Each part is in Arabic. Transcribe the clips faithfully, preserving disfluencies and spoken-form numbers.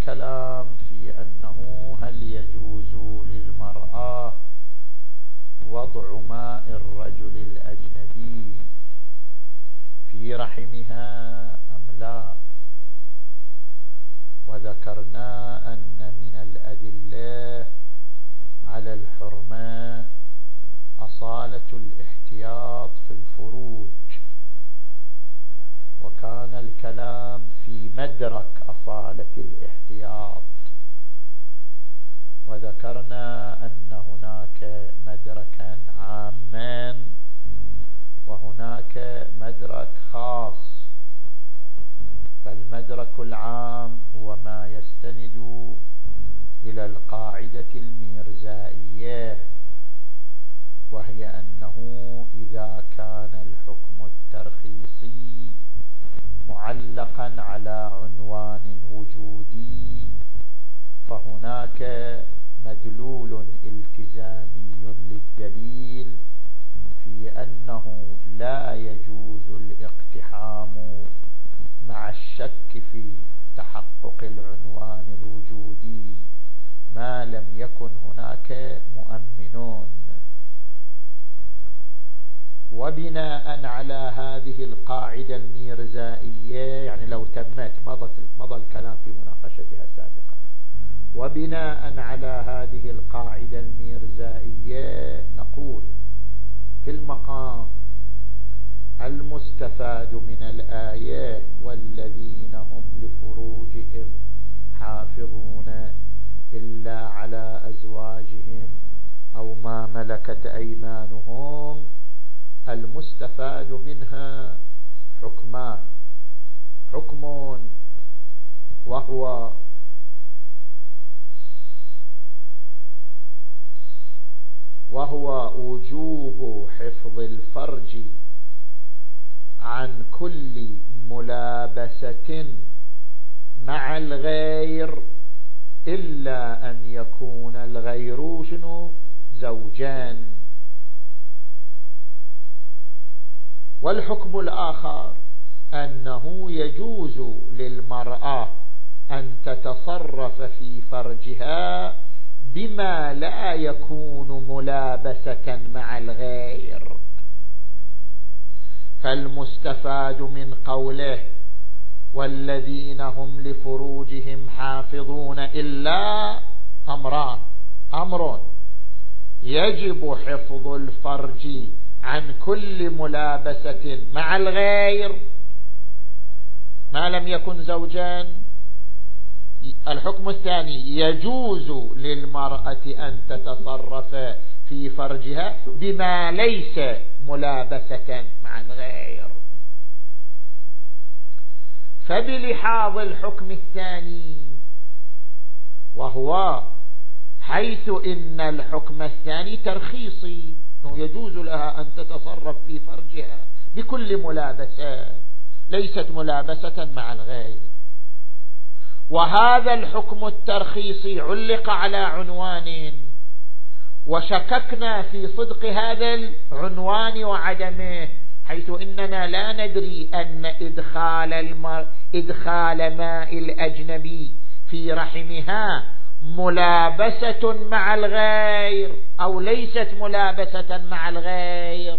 الكلام في أنه هل يجوز للمرأة وضع ماء الرجل الأجنبي في رحمها أم لا. وذكرنا أن من الأدلة على الحرمة أصالة الاحتياط في الفروج، وكان الكلام في مدرك أصالة الاحتياط، وذكرنا أن هناك مدركا عاما وهناك مدرك خاص. فالمدرك العام هو ما يستند إلى القاعدة الميرزائية، وهي أنه إذا كان الحكم الترخيصي معلقا على عنوان وجودي فهناك مدلول التزامي للدليل في أنه لا يجوز الاقتحام مع الشك في تحقق العنوان الوجودي ما لم يكن هناك مؤمنون. وبناء على هذه القاعدة الميرزائية، يعني لو تمت مضى الكلام في مناقشتها سابقا، وبناء على هذه القاعدة الميرزائية نقول في المقام المستفاد من الآية والذين هم لفروجهم حافظون إلا على أزواجهم أو ما ملكت أيمانهم، المستفاد منها حكمان: حكم وهو وهو وجوب حفظ الفرج عن كل ملابسة مع الغير إلا أن يكون الغير شنو زوجان. والحكم الآخر أنه يجوز للمرأة أن تتصرف في فرجها بما لا يكون ملابسة مع الغير. فالمستفاد من قوله والذين هم لفروجهم حافظون إلا أمران: أمر يجب حفظ الفرج عن كل ملابسة مع الغير ما لم يكن زوجان. الحكم الثاني: يجوز للمرأة أن تتصرف في فرجها بما ليس ملابسة مع الغير. فبلحاظ الحكم الثاني، وهو حيث إن الحكم الثاني ترخيصي، يجوز لها أن تتصرف في فرجها بكل ملابسة ليست ملابسة مع الغير، وهذا الحكم الترخيصي علق على عنوان، وشككنا في صدق هذا العنوان وعدمه، حيث إننا لا ندري أن إدخال, المر... إدخال ماء الأجنبي في رحمها ملابسة مع الغير أو ليست ملابسة مع الغير.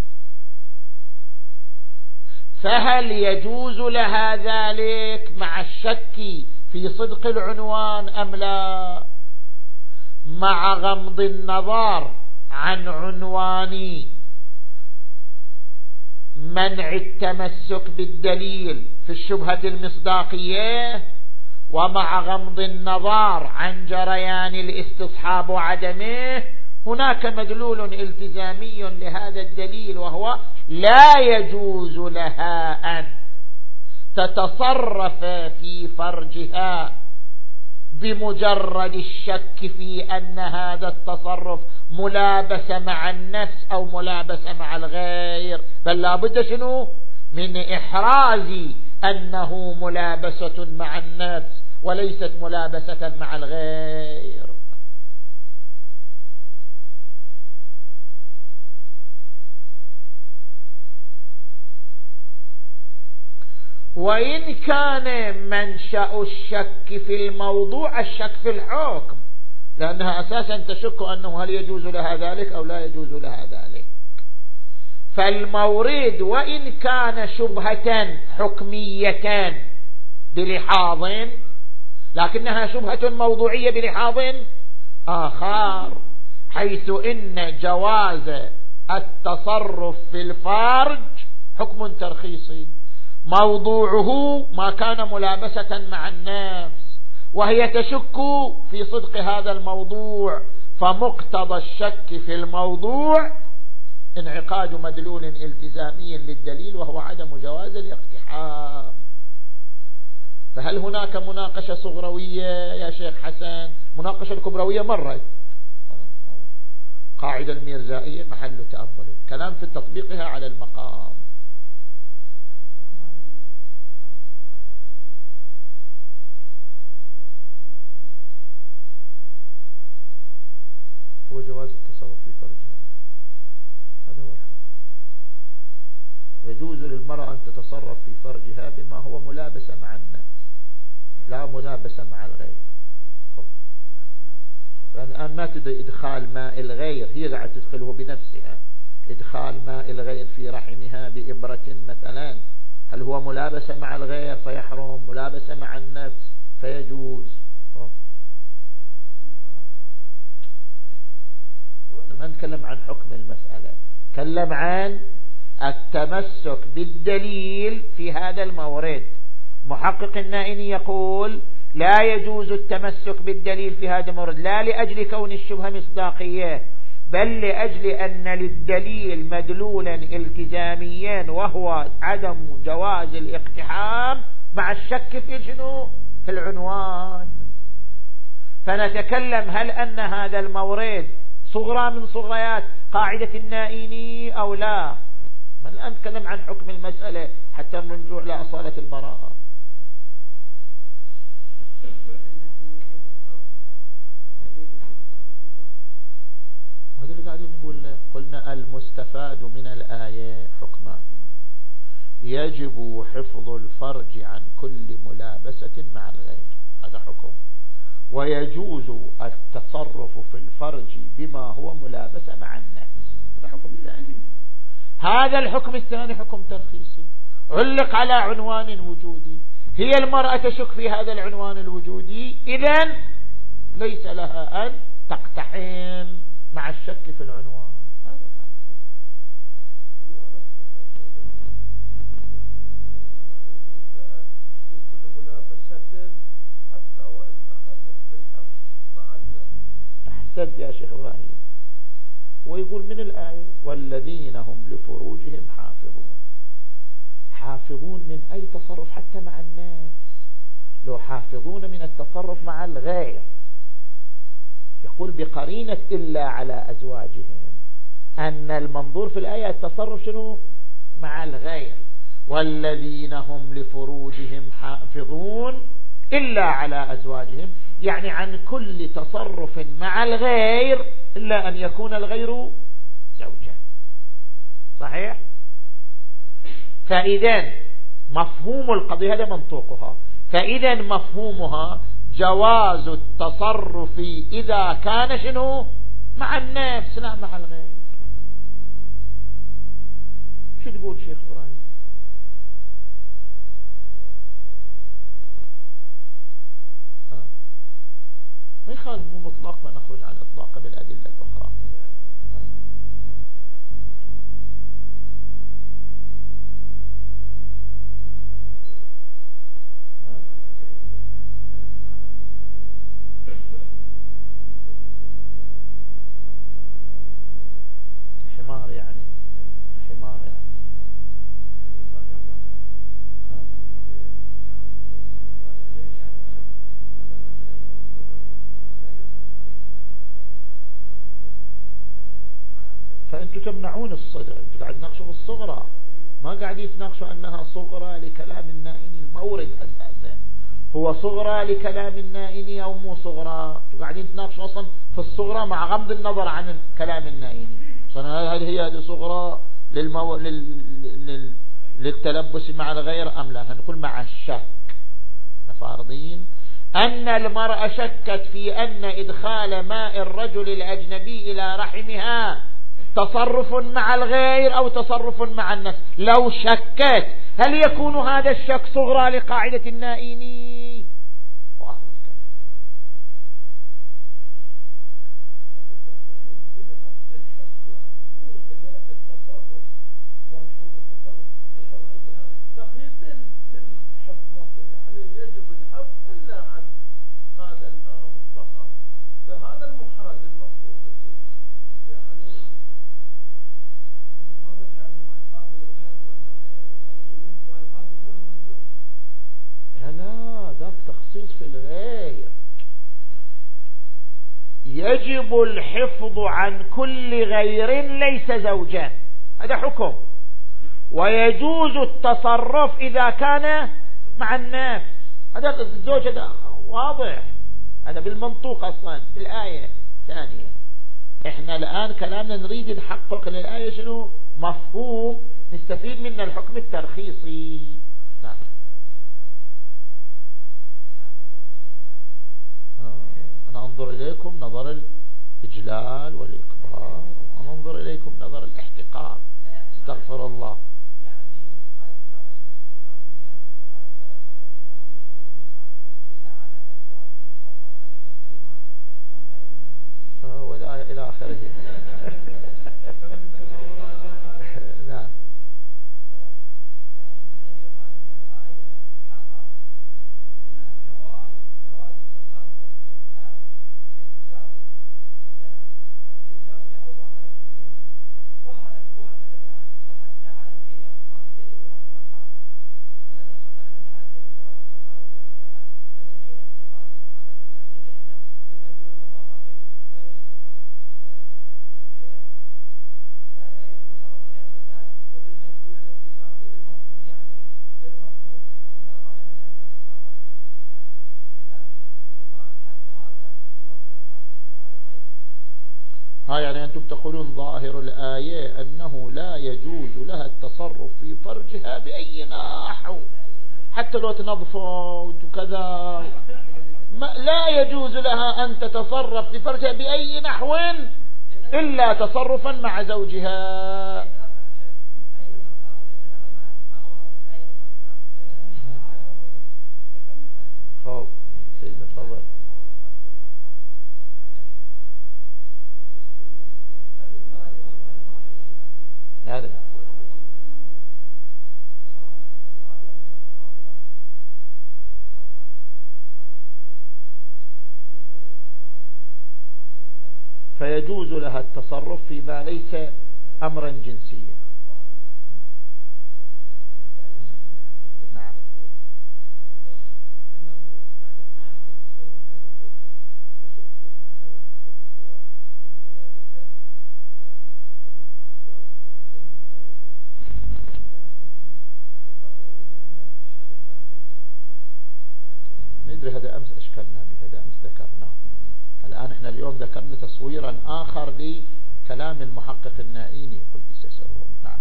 فهل يجوز لها ذلك مع الشك في صدق العنوان أم لا؟ مع غمض النظر عن عنوان منع التمسك بالدليل في الشبهة المصداقية، ومع غمض النظر عن جريان الاستصحاب وعدمه، هناك مدلول التزامي لهذا الدليل، وهو لا يجوز لها أن تتصرف في فرجها بمجرد الشك في أن هذا التصرف ملابسة مع النفس أو ملابسة مع الغير، بل لا بد شنو من إحراز أنه ملابسة مع النفس وليست ملابسة مع الغير. وإن كان منشأ الشك في الموضوع الشك في الحكم، لأنها أساسا تشك أنه هل يجوز لها ذلك أو لا يجوز لها ذلك. فالمورد وإن كان شبهة حكمية بلحاظ، لكنها شبهة موضوعية بلحاظ آخر، حيث إن جواز التصرف في الفرج حكم ترخيصي، موضوعه ما كان ملابسة مع النفس، وهي تشك في صدق هذا الموضوع، فمقتضى الشك في الموضوع انعقاد مدلول التزامي للدليل وهو عدم جواز الاقتحام. فهل هناك مناقشة صغروية يا شيخ حسن؟ مناقشة الكبروية مرت، قاعدة الميرزائية محل تأمل، كلام في تطبيقها على المقام. هو جواز التصرف في فرجها، هذا هو الحكم. يجوز للمرأة أن تتصرف في فرجها بما هو ملابسة مع النفس، لا ملابسة مع الغير. لأن الآن ما تدري إدخال ماء الغير، هي قاعدة تدخله بنفسها، إدخال ماء الغير في رحمها بإبرة مثلا، هل هو ملابسة مع الغير فيحرم، ملابسة مع النفس فيجوز. ما نتكلم عن حكم المسألة، نتكلم عن التمسك بالدليل في هذا المورد. محقق النائني يقول لا يجوز التمسك بالدليل في هذا المورد، لا لأجل كون الشبهة مصداقية، بل لأجل أن للدليل مدلولا التزاميا وهو عدم جواز الاقتحام مع الشك في شنو؟ في العنوان. فنتكلم هل أن هذا المورد صغرى من صغريات قاعدة النائني أو لا. ما الآن نتكلم عن حكم المسألة حتى نرجع لأصالة البراءة. وهذا اللي قاعدين نقول له. قلنا المستفاد من الآية حكمان: يجب حفظ الفرج عن كل ملابسة مع الغير، هذا حكم، ويجوز التصرف في الفرج بما هو ملابسة مع النفس، هذا حكم ثاني. هذا الحكم الثاني حكم ترخيصي علق على عنوان وجودي، هي المرأة تشك في هذا العنوان الوجودي، إذن ليس لها أن تقتحم مع الشك في العنوان. هذا كان في كل ملابسة حتى وإن أخذت بالحق مع النفس. أحسنت يا شيخ إبراهيم. ويقول من الآية: والذين هم لفروجهم حافظون. حافظون من أي تصرف حتى مع النفس، لو حافظون من التصرف مع الغير. يقول بقرينة إلا على أزواجهم، أن المنظور في الآية التصرف شنو؟ مع الغير. والذين هم لفروجهم حافظون إلا على أزواجهم، يعني عن كل تصرف مع الغير إلا أن يكون الغير زوجا. صحيح؟ فإذا مفهوم القضية هذا منطوقها، فإذا مفهومها جواز التصرف إذا كان شنو؟ مع النفس لا مع الغير. شو تقول شيخ إبراهيم؟ ما يخالف، مو مطلق، ما نخرج عن إطلاقه بالأدلة الأخرى. حمار يعني حمار يعني فأنتوا تمنعون الصدر، أنتوا قاعد تناقشوا بالصغرى، ما قاعدين تناقشوا أنها صغرى لكلام النائني. المورد أساسا هو صغرى لكلام النائني أو مو صغرى، أنتوا قاعدين تناقشوا أصلا في الصغرى مع غض النظر عن كلام النائني. هل هي هذه صغرى للمو... لل... لل... للتلبس مع الغير أم لا؟ نقول مع الشك. فارضين أن المرأة شكت في أن إدخال ماء الرجل الأجنبي إلى رحمها تصرف مع الغير أو تصرف مع النفس. لو شكت هل يكون هذا الشك صغرى لقاعدة النائيني؟ في الغير يجب الحفظ عن كل غير ليس زوجا، هذا حكم، ويجوز التصرف إذا كان مع النفس، هذا الزوج، هذا واضح، هذا بالمنطوق أصلا بالآية ثانية. إحنا الآن كلامنا نريد نحقق للآية شنو مفهوم نستفيد منه الحكم الترخيصي. نعم. أنا أنظر إليكم نظر الإجلال والإكبار، وأنا أنظر إليكم نظر الاحتقار. استغفر الله. والآية إلى آخره. نعم. ها يعني أنتم تقولون ظاهر الآية أنه لا يجوز لها التصرف في فرجها بأي نحو، حتى لو تنظفوا وكذا لا يجوز لها أن تتصرف في فرجها بأي نحو إلا تصرفا مع زوجها. خوف سيدنا تفضل. هذا فيجوز لها التصرف فيما ليس أمرا جنسيا. نعم. ندري هذا أمس أشكلنا به، هذا أمس ذكرناه. الآن احنا اليوم ذكرنا تصويرا آخر لكلام المحقق النائيني قدس سره. نعم.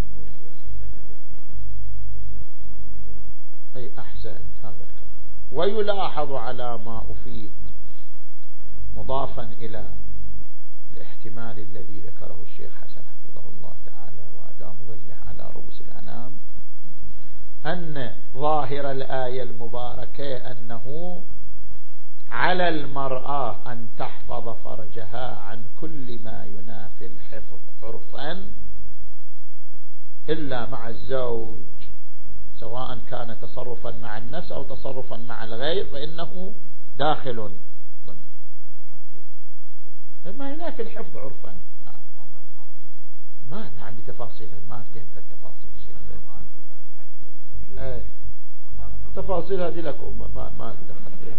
أي أحسن هذا الكلام. ويلاحظ على ما أفيد مضافا إلى الاحتمال الذي ذكره الشيخ حسن حفظه الله تعالى وأدام ظله على رؤوس الأنام، أن ظاهر الآية المباركة أنه على المرأة أن تحفظ فرجها عن كل ما ينافي الحفظ عرفا إلا مع الزوج، سواء كان تصرفا مع النفس أو تصرفا مع الغير فإنه داخل ما ينافي الحفظ عرفا. ما ما عندي تفاصيل، ما افتهم في التفاصيل شيء. ايه تفاصيل هذه لكم ما ما دخلت.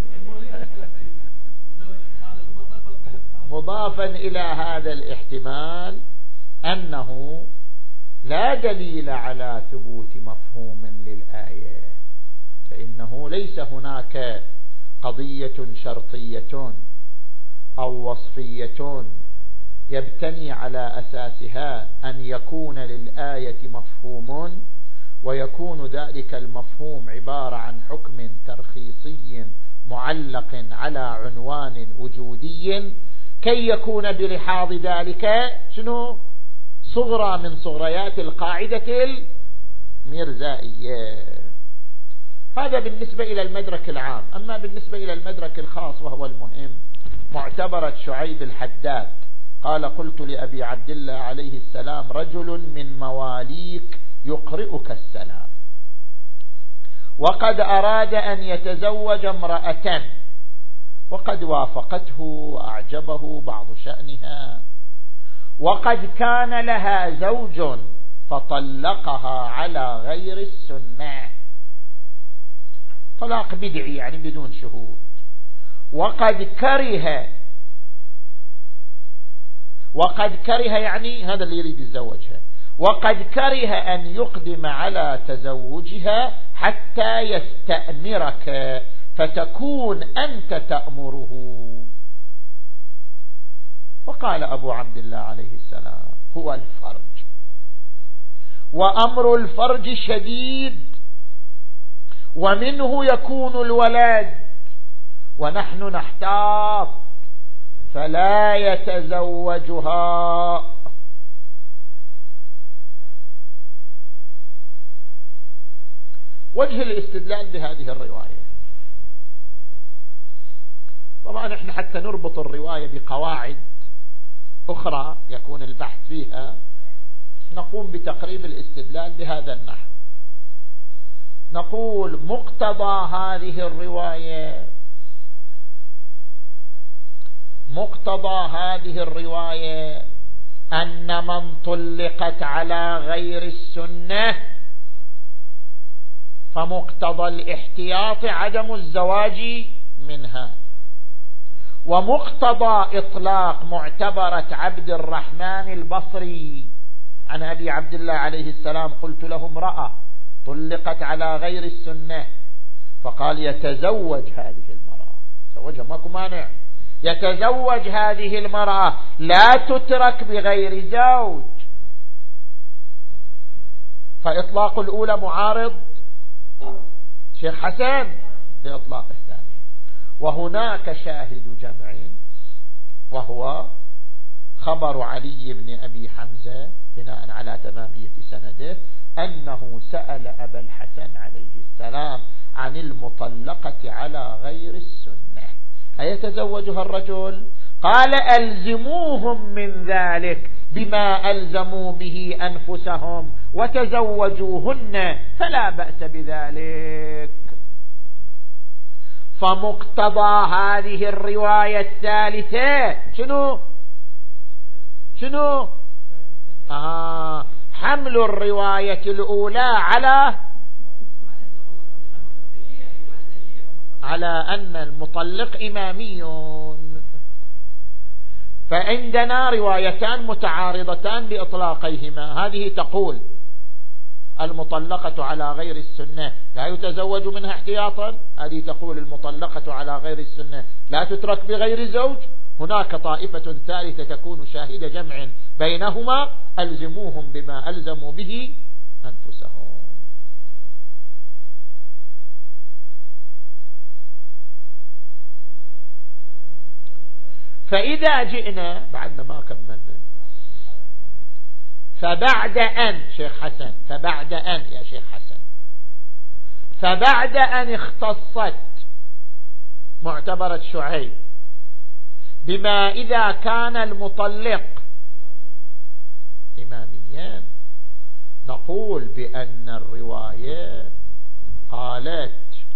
مضافا إلى هذا الاحتمال أنه لا دليل على ثبوت مفهوم للآية، فإنه ليس هناك قضية شرطية أو وصفية يبتني على أساسها أن يكون للآية مفهوم ويكون ذلك المفهوم عبارة عن حكم ترخيصي معلق على عنوان وجودي كي يكون بلحاظ ذلك شنو صغرى من صغريات القاعدة الميرزائية. هذا بالنسبة إلى المدرك العام. أما بالنسبة إلى المدرك الخاص وهو المهم، معتبرة شعيب الحداد قال: قلت لأبي عبد الله عليه السلام: رجل من مواليك يقرئك السلام، وقد أراد أن يتزوج امرأة، وقد وافقته وأعجبه بعض شأنها، وقد كان لها زوج فطلقها على غير السنة، طلاق بدعي يعني بدون شهود، وقد كره وقد كره يعني هذا اللي يريد يتزوجها، وقد كره أن يقدم على تزوجها حتى يستأمرك فتكون أنت تأمره. وقال أبو عبد الله عليه السلام: هو الفرج، وأمر الفرج شديد، ومنه يكون الولد، ونحن نحتاط فلا يتزوجها. وجه الاستدلال بهذه الرواية، طبعا احنا حتى نربط الرواية بقواعد أخرى يكون البحث فيها نقوم بتقريب الاستدلال بهذا النحو. نقول: مقتضى هذه الرواية مقتضى هذه الرواية أن من طلقت على غير السنة فمقتضى الاحتياط عدم الزواج منها، ومقتضى إطلاق معتبرة عبد الرحمن البصري عن أبي عبد الله عليه السلام: قلت له: امرأة طلقت على غير السنة، فقال: يتزوج هذه المرأة، زوجها ماكو مانع، يتزوج هذه المرأة، لا تترك بغير زوج. فإطلاق الأولى معارض شيخ حسن لإطلاق الثاني. وهناك شاهد جمع وهو خبر علي بن أبي حمزة بناء على تمامية سنده أنه سأل أبا الحسن عليه السلام عن المطلقة على غير السنة أيتزوجها الرجل؟ قال: ألزموهم من ذلك بما ألزموا به أنفسهم وتزوجوهن فلا بأس بذلك. فمقتضى هذه الرواية الثالثة شنو شنو آه حمل الرواية الأولى على على أن المطلق إمامي. فعندنا روايتان متعارضتان بإطلاقيهما، هذه تقول المطلقة على غير السنة لا يتزوج منها احتياطا، هذه تقول المطلقة على غير السنة لا تترك بغير زوج. هناك طائفة ثالثة تكون شاهد جمع بينهما: ألزموهم بما ألزموا به أنفسهم. فإذا جئنا بعدنا ما كملنا، فبعد أن شيخ حسن فبعد أن يا شيخ حسن فبعد أن اختصت معتبرة شعيب بما إذا كان المطلق إماميا، نقول بأن الرواية قالت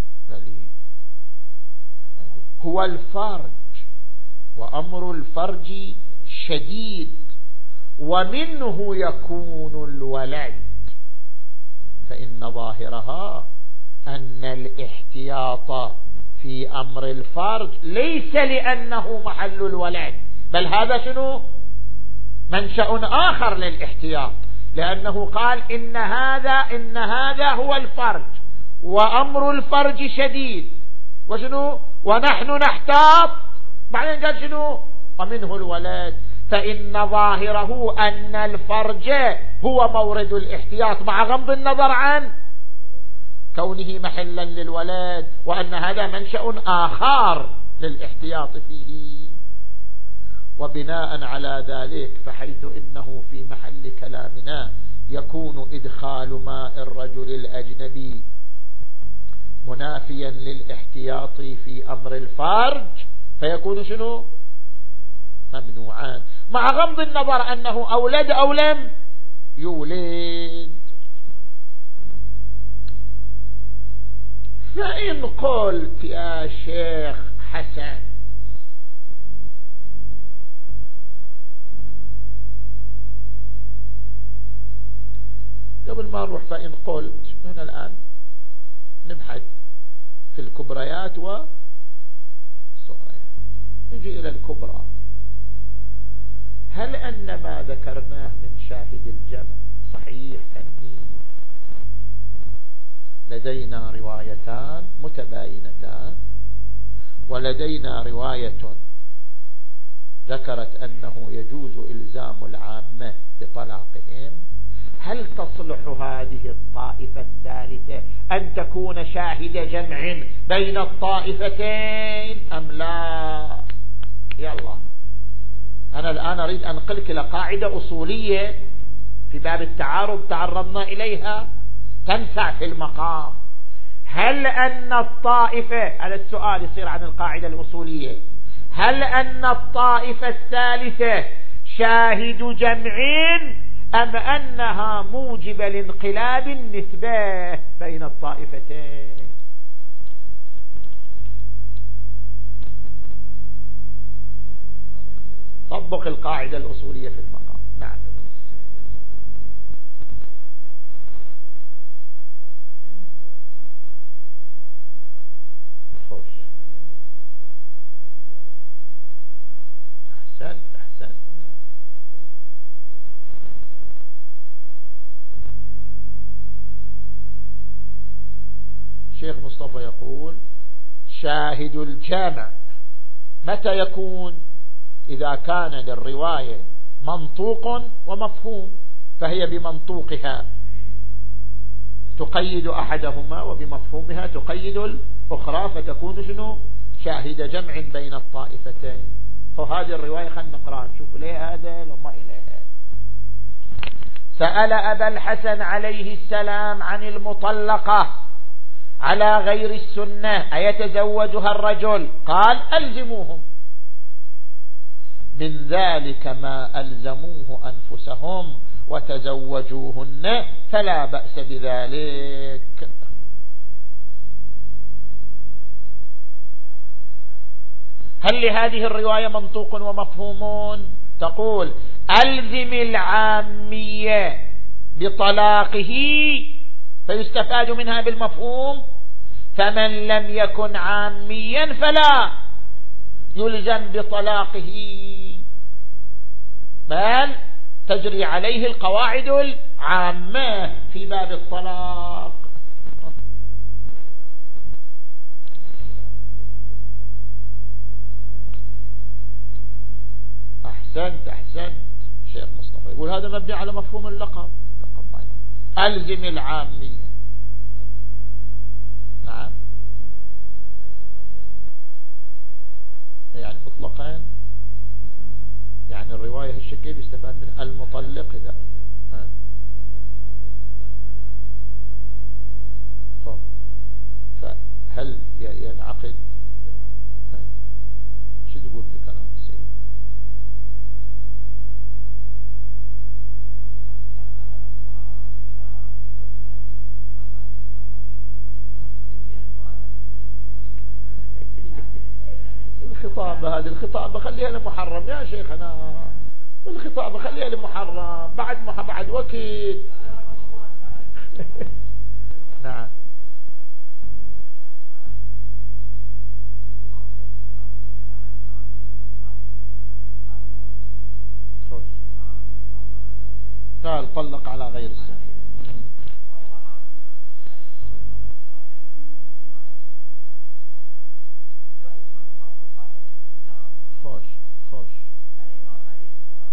هو الفرج، وأمر الفرج شديد، ومنه يكون الولد، فإن ظاهرها أن الاحتياط في أمر الفرج ليس لأنه محل الولد، بل هذا شنو منشأ آخر للاحتياط، لأنه قال إن هذا إن هذا هو الفرج وأمر الفرج شديد وشنو ونحن نحتاط، بعدين قال شنو ومنه الولد. فإن ظاهره أن الفرج هو مورد الاحتياط مع غض النظر عن كونه محلا للولد، وأن هذا منشأ آخر للاحتياط فيه. وبناء على ذلك فحيث إنه في محل كلامنا يكون إدخال ماء الرجل الأجنبي منافيا للاحتياط في أمر الفرج فيكون شنو؟ ممنوعان، مع غض النظر أنه أولد أو لم يولد. فإن قلت يا شيخ حسن قبل ما نروح، فإن قلت هنا الآن نبحث في الكبريات والصغريات، نجي إلى الكبرى. هل أن ما ذكرناه من شاهد الجمع صحيح فني؟ لدينا روايتان متباينتان، ولدينا رواية ذكرت أنه يجوز إلزام العامة بطلاقهم. هل تصلح هذه الطائفة الثالثة أن تكون شاهد جمع بين الطائفتين أم لا؟ يلا أنا الآن أريد أن أنقلك إلى قاعدة أصولية في باب التعارض تعرضنا إليها تنفع في المقام. هل أن الطائفة، على السؤال يصير عن القاعدة الأصولية، هل أن الطائفة الثالثة شاهد جمع أم أنها موجب لانقلاب النسبة بين الطائفتين؟ طبق القاعدة الأصولية في المقام. نعم. خوش. أحسنت أحسنت. شيخ مصطفى يقول شاهد الجامع متى يكون؟ إذا كان للرواية منطوق ومفهوم، فهي بمنطوقها تقيد أحدهما وبمفهومها تقيد الأخرى، فتكون شنو؟ شاهد جمع بين الطائفتين. فهذه الرواية خلنا نقرأ نشوف ليه هذا لما إليها. سأل أبا الحسن عليه السلام عن المطلقة على غير السنة أيتزوجها الرجل؟ قال ألزموهم، من ذلك ما ألزموه أنفسهم وتزوجوهن فلا بأس بذلك. هل لهذه الرواية منطوق ومفهوم؟ تقول ألزم العامية بطلاقه فيستفاد منها بالمفهوم، فمن لم يكن عاميا فلا يلزم بطلاقه، بل تجري عليه القواعد العامة في باب الطلاق. أحسنت أحسنت. شيخ مصطفى يقول هذا مبني على مفهوم اللقب، لقب ألزم العامية. نعم، يعني مطلقين، يعني الرواية هالشكل يستفاد من المطلق إذا فهل ينعقد؟ شو تقول في كلام السيد؟ الخطابة هذه الخطابة خليها لمحرم يا شيخنا، الخطابة خليها لمحرم بعد ما بعد وكيل. نعم. قال طلق على غير السنة. خوش خوش.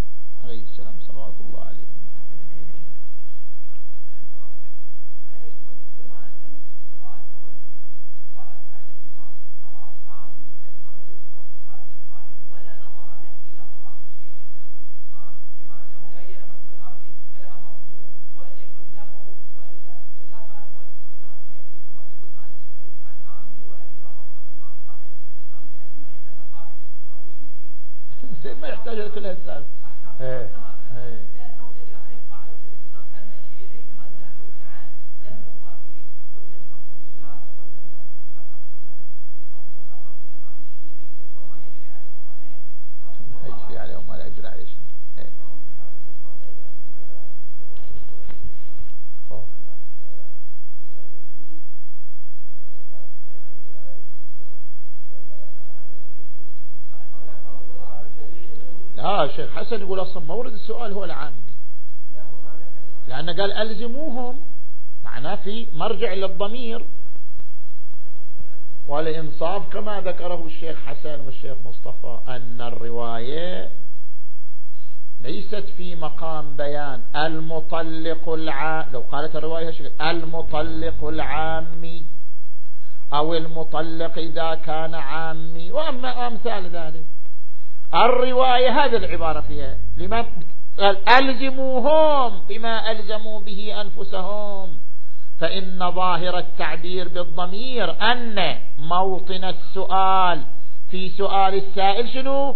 لا الشيخ حسن يقول أصلا مورد السؤال هو العامي، لأنه قال ألزموهم، معناه في مرجع للضمير. والإنصاف كما ذكره الشيخ حسن والشيخ مصطفى أن الرواية ليست في مقام بيان المطلق العام، لو قالت الرواية المطلق العامي أو المطلق إذا كان عامي وأما أمثال ذلك، الرواية هذه العبارة فيها لما قال ألزموهم بما ألزموا به أنفسهم، فإن ظاهر التعبير بالضمير أن موطن السؤال في سؤال السائل شنو؟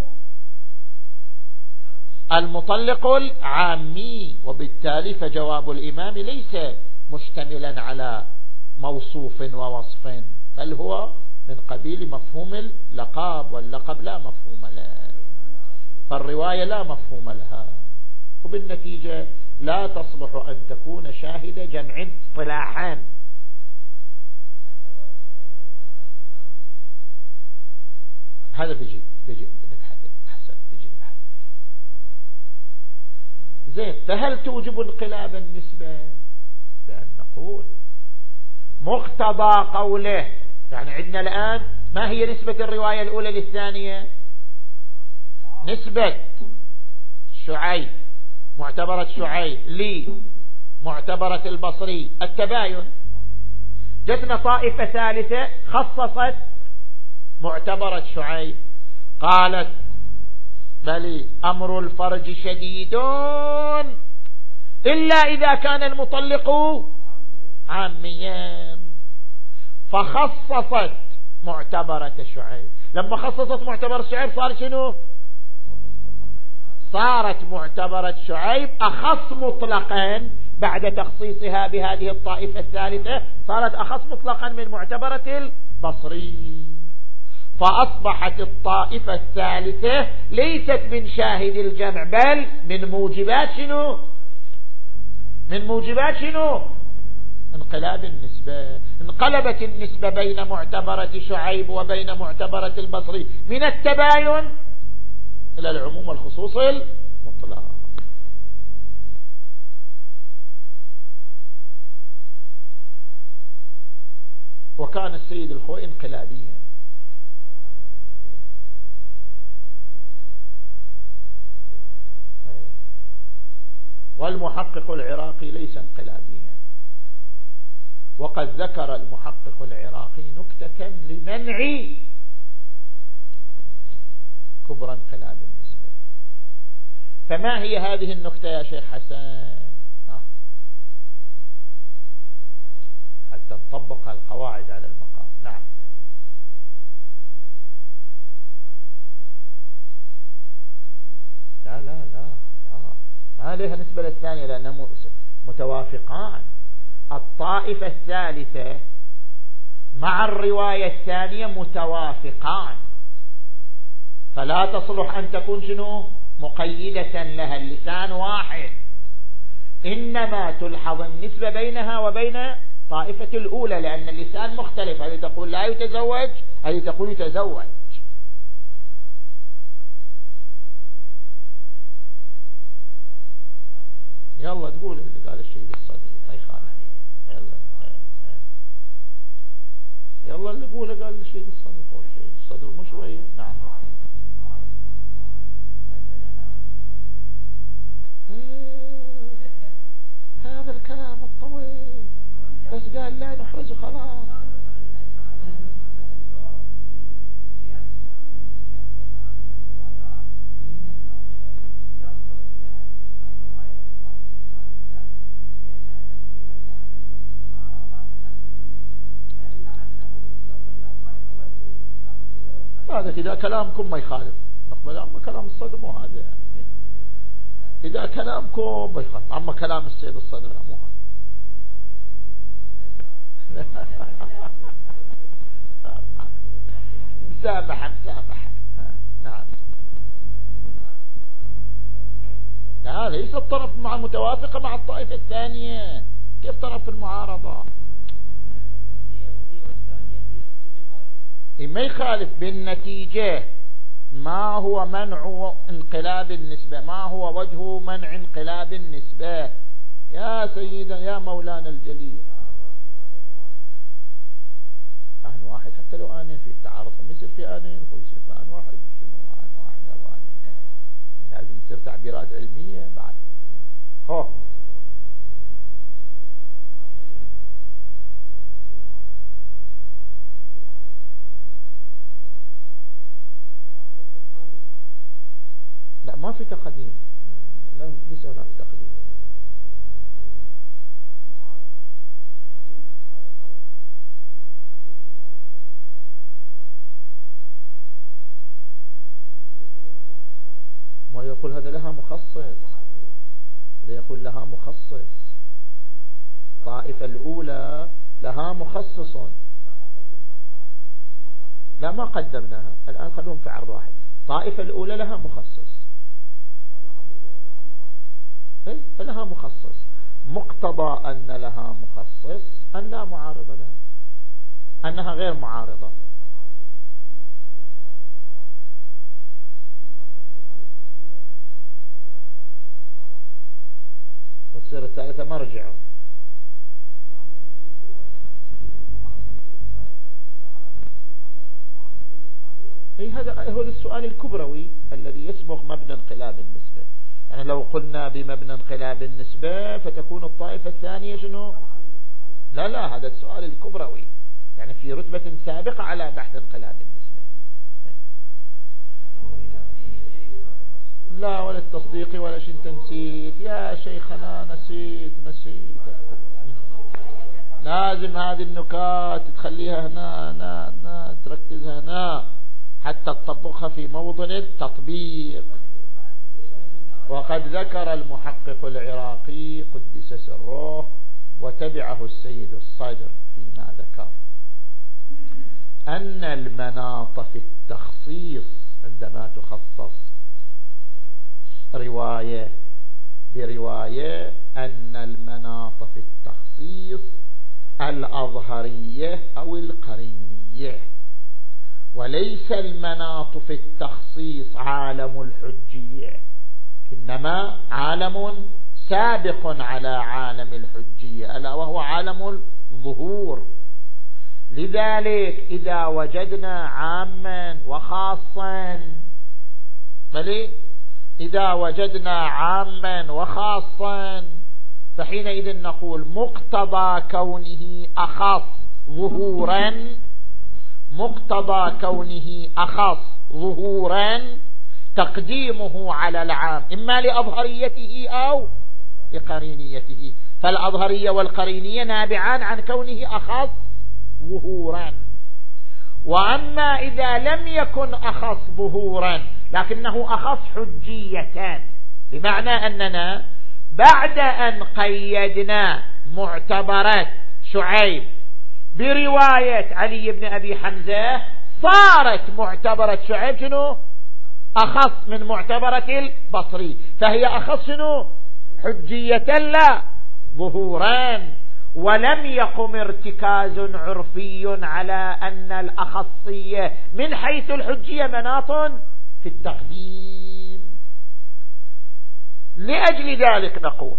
المطلق العامي، وبالتالي فجواب الإمام ليس مشتملا على موصوف ووصف، بل هو من قبيل مفهوم اللقب، واللقب لا مفهوم له، فالرواية لا مفهوم لها، وبالنتيجة لا تصلح أن تكون شاهدة جمع اصطلاحا. هذا بيجي بيجي نبحث حسن بيجي نبحث. زين، فهل توجب انقلاب النسبة؟ بأن نقول مقتضى قوله، يعني عندنا الآن ما هي نسبة الرواية الأولى للثانية؟ نسبة شعيب معتبرة شعيب لي معتبرة البصري التباين. جتنا طائفة ثالثة خصصت معتبرة شعيب، قالت بل أمر الفرج شديد إلا إذا كان المطلق عاميا، فخصصت معتبرة شعيب. لما خصصت معتبرة شعيب صار شنو؟ صارت معتبرة شعيب أخص مطلقا بعد تخصيصها بهذه الطائفة الثالثة، صارت أخص مطلقا من معتبرة البصري، فأصبحت الطائفة الثالثة ليست من شاهد الجمع بل من موجبات شنو؟ من موجبات شنو؟ انقلاب النسبة. انقلبت النسبة بين معتبرة شعيب وبين معتبرة البصري من التباين إلى العموم والخصوص المطلق. وكان السيد الخوئي انقلابيا، والمحقق العراقي ليس انقلابيا، وقد ذكر المحقق العراقي نكتة لمنع كبرى انقلاب النسبة. فما هي هذه النكتة يا شيخ حسن؟ آه. حتى نطبق القواعد على المقام. نعم. لا لا لا لا ما لها نسبة للثانية لأنها متوافقان. الطائفة الثالثة مع الرواية الثانية متوافقان، فلا تصلح أن تكون شنو؟ مقيدة لها، اللسان واحد، إنما تلحظ النسبة بينها وبين طائفة الأولى لأن اللسان مختلف، هذه تقول لا يتزوج، هذه تقول يتزوج. يلا تقول اللي قال الشيء بالصدر ما يخالف. يلا يلا اللي قوله قال الشيء بالصدر، قول شيء الصدر مو شوية. نعم. هذا الكلام الطويل بس قال لا نحرز خلاص. هذا إذا كلامكم ما يخالف نقبل، أما كلام الصدر مو هذا يعني. إذا كلامكم ما يخالف، أما كلام السيد الصدر مو هذا. مسامحة مسامحة. نعم. لا ليس الطرف مع متوافقة مع الطائفة الثانية، كيف طرف المعارضة؟ ما يخالف بالنتيجة ما هو منع انقلاب النسبة؟ ما هو وجه منع انقلاب النسبة يا سيدنا يا مولانا الجليل؟ آن واحد، حتى لو آنين في التعارض ويصير في آنين ويصير في آن واحد. شنو آن واحد أو آنين؟ لازم تصير تعبيرات علمية بعد. هو لا، ما في تقديم، لا ليس هناك تقديم. ما يقول هذا لها مخصص، هذا يقول لها مخصص. الطائفة الأولى لها مخصص. لا ما قدمناها الآن، خلوهم في عرض واحد. الطائفة الأولى لها مخصص، إيه؟ لها مخصص. مقتضى أن لها مخصص أن لا معارضة لها، أنها غير معارضة. وتصير الثالثة مرجع. أي هذا هو السؤال الكبروي الذي يسبق مبنى انقلاب النسبة. يعني لو قلنا بمبنى انقلاب النسبة فتكون الطائفة الثانية شنو؟ لا لا، هذا السؤال الكبروي، يعني في رتبة سابقة على بحث انقلاب النسبة. لا ولا التصديق ولا شيء. انت نسيت يا شيخنا، نسيت نسيت لازم هذه النكات تخليها هنا هنا هنا، تركزها هنا حتى تطبقها في موطن التطبيق. وقد ذكر المحقق العراقي قدس سره وتبعه السيد الصدر فيما ذكر أن المناط في التخصيص عندما تخصص رواية برواية، أن المناط في التخصيص الأظهرية أو القرينية، وليس المناط في التخصيص عالم الحجية، إنما عالم سابق على عالم الحجية ألا وهو عالم الظهور. لذلك إذا وجدنا عاما وخاصا، بل إذا وجدنا عاما وخاصا فحينئذ نقول مقتضى كونه أخص ظهورا، مقتضى كونه أخص ظهورا تقديمه على العام إما لأظهريته أو لقرينيته، فالأظهرية والقرينية نابعان عن كونه أخص ظهورا. وأما إذا لم يكن أخص ظهورا لكنه أخص حجية، بمعنى أننا بعد أن قيدنا معتبرة شعيب برواية علي بن أبي حمزة صارت معتبرة شعيب شنو؟ أخص من معتبرة البصري، فهي أخص شنو؟ حجية لا ظهورا. ولم يقم ارتكاز عرفي على أن الأخصية من حيث الحجية مناط في التقديم. لأجل ذلك نقول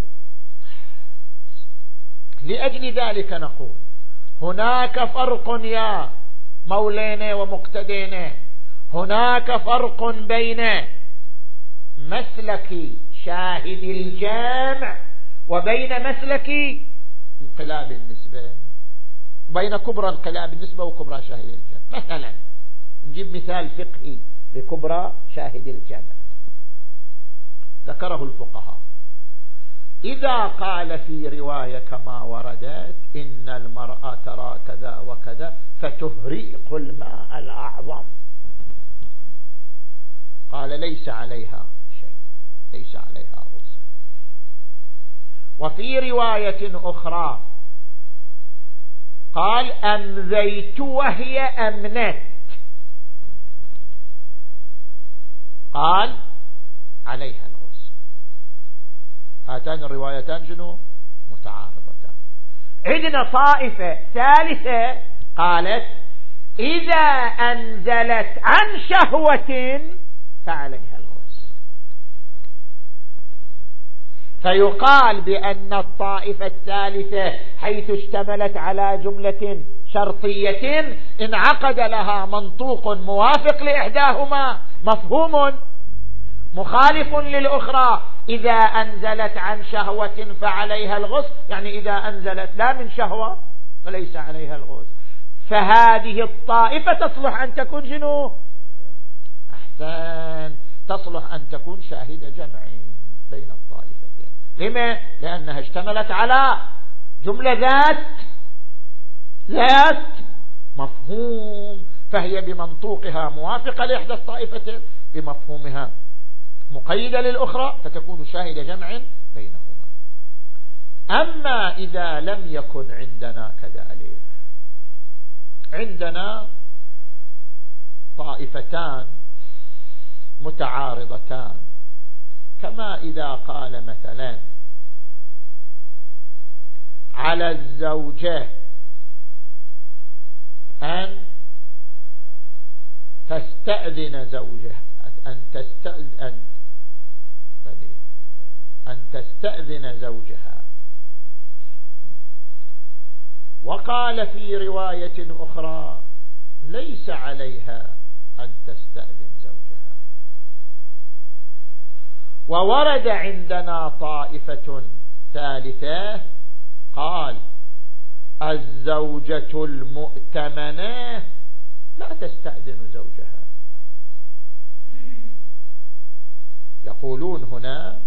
لأجل ذلك نقول هناك فرق يا مولينا ومقتدينا، هناك فرق بين مسلك شاهد الجامع وبين مسلك انقلاب النسبة، بين كبرى انقلاب النسبة وكبرى شاهد الجامع. مثلا نجيب مثال فقهي لكبرى شاهد الجامع ذكره الفقهاء. إذا قال في رواية كما وردت إن المرأة ترى كذا وكذا فتهريق الماء الأعظم، قال ليس عليها شيء، ليس عليها غسل. وفي رواية أخرى قال أمذيت وهي أمنت، قال عليها الغسل. هاتان الروايتان شنو؟ متعارضتان. عندنا طائفة ثالثة قالت إذا أنزلت عن شهوة فعليها الغسل. فيقال بأن الطائفة الثالثة حيث اشتملت على جملة شرطية انعقد لها منطوق موافق لإحداهما، مفهوم مخالف للأخرى. إذا أنزلت عن شهوة فعليها الغسل، يعني إذا أنزلت لا من شهوة فليس عليها الغسل. فهذه الطائفة تصلح أن تكون شنو؟ أحسن، تصلح أن تكون شاهد جمع بين الطائفتين. لما؟ لأنها اشتملت على جملة ذات ذات مفهوم، فهي بمنطوقها موافقة لإحدى الطائفتين، بمفهومها مقيدة للأخرى، فتكون شاهد جمع بينهما. أما إذا لم يكن عندنا كذلك، عندنا طائفتان متعارضتان، كما إذا قال مثلا على الزوجة أن تستأذن زوجها، أن تستأذن أن تستأذن زوجها، وقال في رواية أخرى ليس عليها أن تستأذن زوجها. وورد عندنا طائفة ثالثة قال الزوجة المؤتمنة لا تستأذن زوجها. يقولون هنا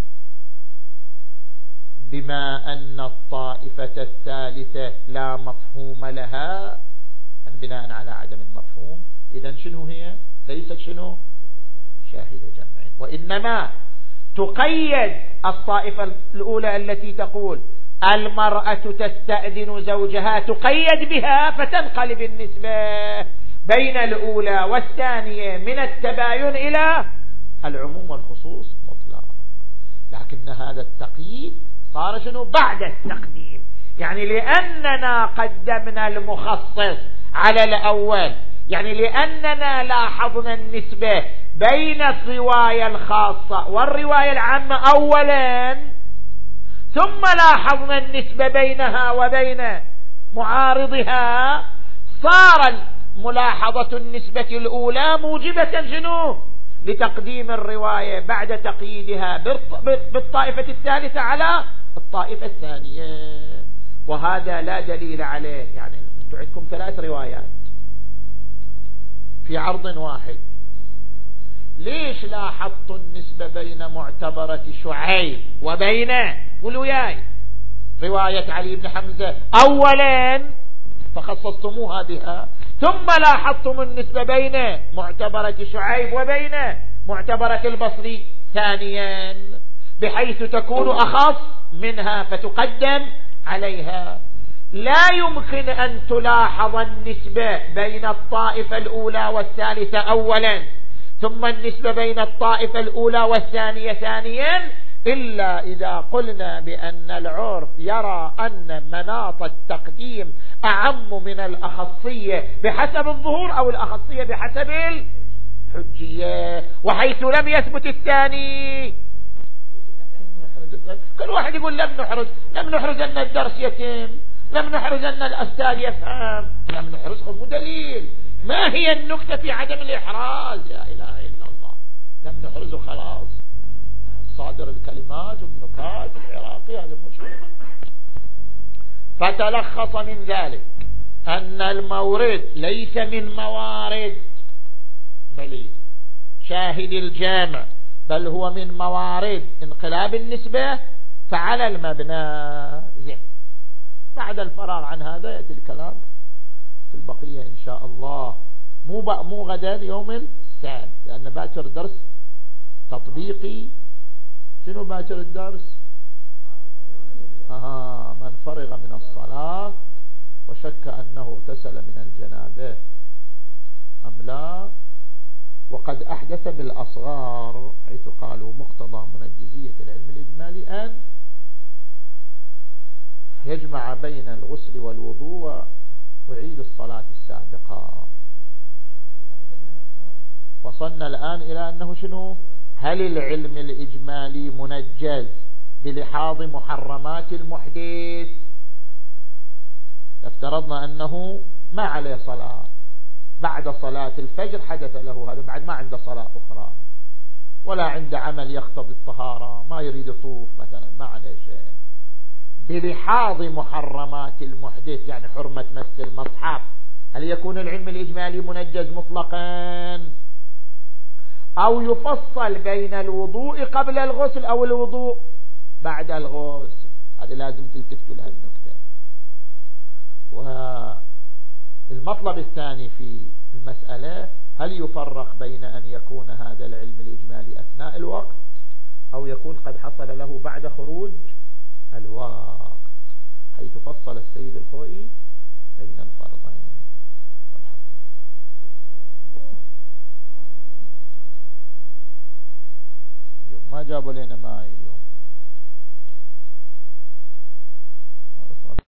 بما أن الطائفة الثالثة لا مفهوم لها بناء على عدم المفهوم، إذن شنو هي؟ ليست شنو؟ شاهد جمع، وإنما تقيد الطائفة الأولى التي تقول المرأة تستأذن زوجها، تقيد بها فتنقلب النسبة بين الأولى والثانية من التباين إلى العموم والخصوص مطلق. لكن هذا التقييد صار شنو؟ بعد التقديم، يعني لأننا قدمنا المخصص على الأول، يعني لأننا لاحظنا النسبة بين الرواية الخاصة والرواية العامة أولا، ثم لاحظنا النسبة بينها وبين معارضها، صار ملاحظة النسبة الأولى موجبة شنو؟ لتقديم الرواية بعد تقييدها بالطائفة الثالثة على الطائفة الثانية. وهذا لا دليل عليه. يعني انتم عندكم ثلاث روايات في عرض واحد، ليش لاحظت النسبة بين معتبرة شعيب وبين قولوا وياي رواية علي بن حمزة أولا فخصصتموها بها، ثم لاحظتم النسبة بين معتبرة شعيب وبين معتبرة البصري ثانيا، بحيث تكون أخص منها فتقدم عليها. لا يمكن أن تلاحظ النسبة بين الطائفة الأولى والثالثة أولا ثم النسبة بين الطائفة الأولى والثانية ثانيا إلا إذا قلنا بأن العرف يرى أن مناط التقديم أعم من الأخصية بحسب الظهور أو الأخصية بحسب الحجية، وحيث لم يثبت الثاني كل واحد يقول لم نحرز لم نحرز أن الدرس يتم، لم نحرز أن الأستاذ يفهم، لم نحرز. خذ دليل، ما هي النكتة في عدم الإحراز؟ يا إله إلا الله، لم نحرزه خلاص، صادر الكلمات والنكات العراقي هذا مشكلة. فتلخص من ذلك أن المورد ليس من موارد بل شاهد الجامع، بل هو من موارد انقلاب النسبة فعلى المبنى ذه. بعد الفراغ عن هذا يأتي الكلام في البقية إن شاء الله، مو مو غدا يوم السبت، لأن باكر درس تطبيقي. شنو باكر الدرس؟ آه من فرغ من الصلاة وشك أنه اغتسل من الجنابة أم لا، وقد أحدث بالأصغار، حيث قالوا مقتضى منجزية العلم الإجمالي أن يجمع بين الغسل والوضوء ويعيد الصلاة السابقة. وصلنا الآن إلى أنه شنو؟ هل العلم الإجمالي منجز بلحاظ محرمات المحدث؟ افترضنا أنه ما عليه صلاة، بعد صلاة الفجر حدث له هذا، بعد ما عنده صلاة أخرى ولا عنده عمل يقتضي الطهارة، ما يريد يطوف مثلا، ما عليه شيء، بلحاظ محرمات المحدث يعني حرمة مس المصحف، هل يكون العلم الإجمالي منجز مطلقا أو يفصل بين الوضوء قبل الغسل أو الوضوء بعد الغسل؟ هذا لازم تلتفتوا لها النكتة. والمطلب الثاني في المسألة، هل يفرق بين أن يكون هذا العلم الإجمالي أثناء الوقت أو يكون قد حصل له بعد خروج الوقت، حيث فصل السيد الخوئي بين الفرضين. والحمد لله. ما جابوا لنا ماء اليوم.